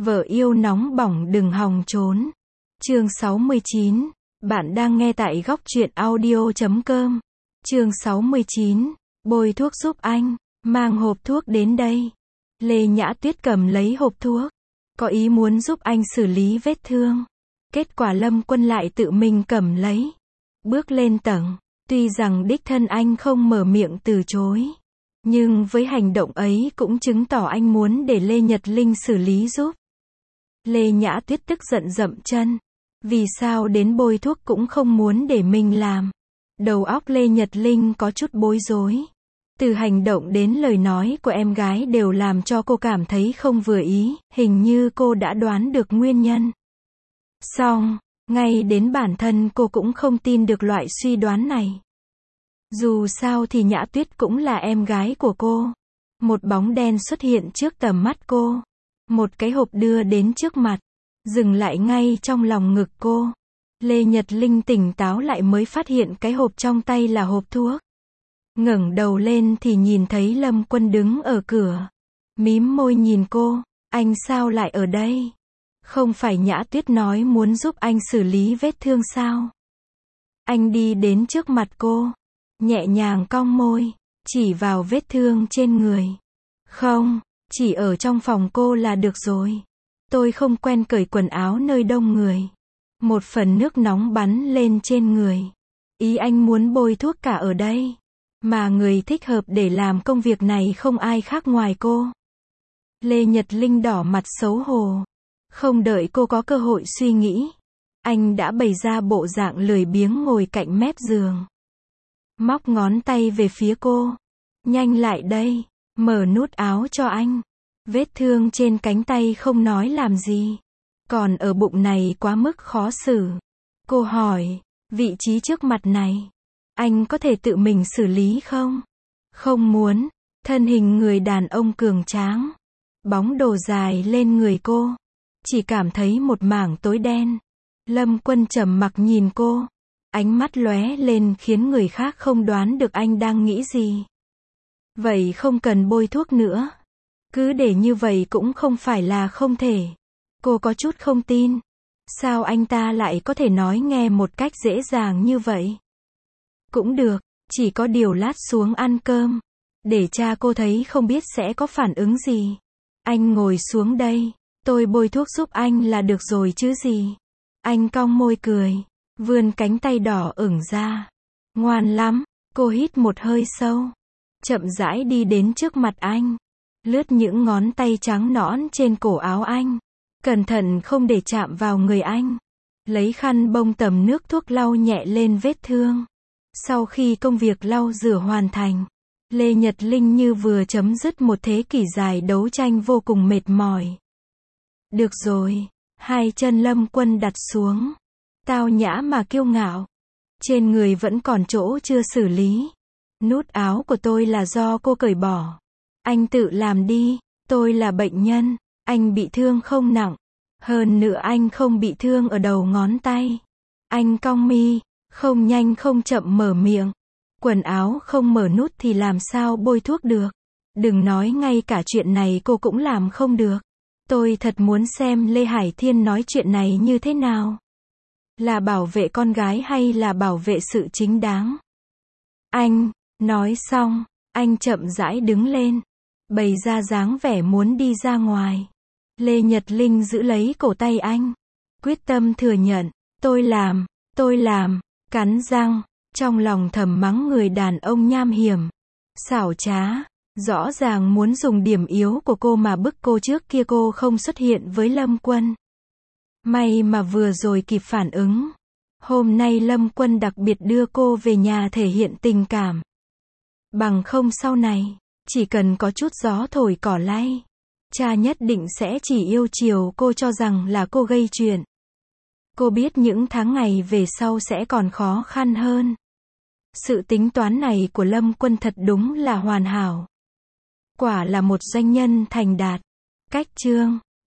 Vợ yêu nóng bỏng đừng hòng trốn. Chương 69. Bạn đang nghe tại góc truyện audio.com. Chương 69. Bôi thuốc giúp anh. Mang hộp thuốc đến đây. Lê Nhã Tuyết cầm lấy hộp thuốc. Có ý muốn giúp anh xử lý vết thương. Kết quả Lâm Quân lại tự mình cầm lấy. Bước lên tầng. Tuy rằng đích thân anh không mở miệng từ chối. Nhưng với hành động ấy cũng chứng tỏ anh muốn để Lê Nhật Linh xử lý giúp. Lê Nhã Tuyết tức giận dậm chân. Vì sao đến bôi thuốc cũng không muốn để mình làm. Đầu óc Lê Nhật Linh có chút bối rối. Từ hành động đến lời nói của em gái đều làm cho cô cảm thấy không vừa ý, hình như cô đã đoán được nguyên nhân. Song, ngay đến bản thân cô cũng không tin được loại suy đoán này. Dù sao thì Nhã Tuyết cũng là em gái của cô. Một bóng đen xuất hiện trước tầm mắt cô. Một cái hộp đưa đến trước mặt. Dừng lại ngay trong lòng ngực cô. Lê Nhật Linh tỉnh táo lại mới phát hiện cái hộp trong tay là hộp thuốc. Ngẩng đầu lên thì nhìn thấy Lâm Quân đứng ở cửa. Mím môi nhìn cô. Anh sao lại ở đây? Không phải Nhã Tuyết nói muốn giúp anh xử lý vết thương sao? Anh đi đến trước mặt cô. Nhẹ nhàng cong môi. Chỉ vào vết thương trên người. Không, chỉ ở trong phòng cô là được rồi. Tôi không quen cởi quần áo nơi đông người. Một phần nước nóng bắn lên trên người. Ý anh muốn bôi thuốc cả ở đây. Mà người thích hợp để làm công việc này không ai khác ngoài cô. Lê Nhật Linh đỏ mặt xấu hổ. Không đợi cô có cơ hội suy nghĩ. Anh đã bày ra bộ dạng lười biếng ngồi cạnh mép giường. Móc ngón tay về phía cô. Nhanh lại đây. Mở nút áo cho anh. Vết thương trên cánh tay không nói làm gì. Còn ở bụng này quá mức khó xử. Cô hỏi. Vị trí trước mặt này. Anh có thể tự mình xử lý không? Không muốn. Thân hình người đàn ông cường tráng. Bóng đồ dài lên người cô. Chỉ cảm thấy một mảng tối đen. Lâm Quân trầm mặc nhìn cô. Ánh mắt lóe lên khiến người khác không đoán được anh đang nghĩ gì. Vậy không cần bôi thuốc nữa. Cứ để như vậy cũng không phải là không thể. Cô có chút không tin. Sao anh ta lại có thể nói nghe một cách dễ dàng như vậy? Cũng được, chỉ có điều lát xuống ăn cơm. Để cha cô thấy không biết sẽ có phản ứng gì. Anh ngồi xuống đây. Tôi bôi thuốc giúp anh là được rồi chứ gì. Anh cong môi cười. Vươn cánh tay đỏ ửng ra. Ngoan lắm. Cô hít một hơi sâu. Chậm rãi đi đến trước mặt anh. Lướt những ngón tay trắng nõn trên cổ áo anh. Cẩn thận không để chạm vào người anh. Lấy khăn bông tầm nước thuốc lau nhẹ lên vết thương. Sau khi công việc lau rửa hoàn thành, Lê Nhật Linh như vừa chấm dứt một thế kỷ dài đấu tranh vô cùng mệt mỏi. Được rồi. Hai chân Lâm Quân đặt xuống. Tao nhã mà kiêu ngạo. Trên người vẫn còn chỗ chưa xử lý. Nút áo của tôi là do cô cởi bỏ. Anh tự làm đi. Tôi là bệnh nhân. Anh bị thương không nặng. Hơn nữa anh không bị thương ở đầu ngón tay. Anh cong mi. Không nhanh không chậm mở miệng. Quần áo không mở nút thì làm sao bôi thuốc được. Đừng nói ngay cả chuyện này cô cũng làm không được. Tôi thật muốn xem Lê Hải Thiên nói chuyện này như thế nào. Là bảo vệ con gái hay là bảo vệ sự chính đáng? Anh, nói xong, anh chậm rãi đứng lên. Bày ra dáng vẻ muốn đi ra ngoài. Lê Nhật Linh giữ lấy cổ tay anh. Quyết tâm thừa nhận. Tôi làm, cắn răng. Trong lòng thầm mắng người đàn ông nham hiểm. Xảo trá. Rõ ràng muốn dùng điểm yếu của cô mà bức cô trước kia cô không xuất hiện với Lâm Quân. May mà vừa rồi kịp phản ứng. Hôm nay Lâm Quân đặc biệt đưa cô về nhà thể hiện tình cảm. Bằng không sau này, chỉ cần có chút gió thổi cỏ lay, cha nhất định sẽ chỉ yêu chiều cô cho rằng là cô gây chuyện. Cô biết những tháng ngày về sau sẽ còn khó khăn hơn. Sự tính toán này của Lâm Quân thật đúng là hoàn hảo. Quả là một doanh nhân thành đạt. Cách chương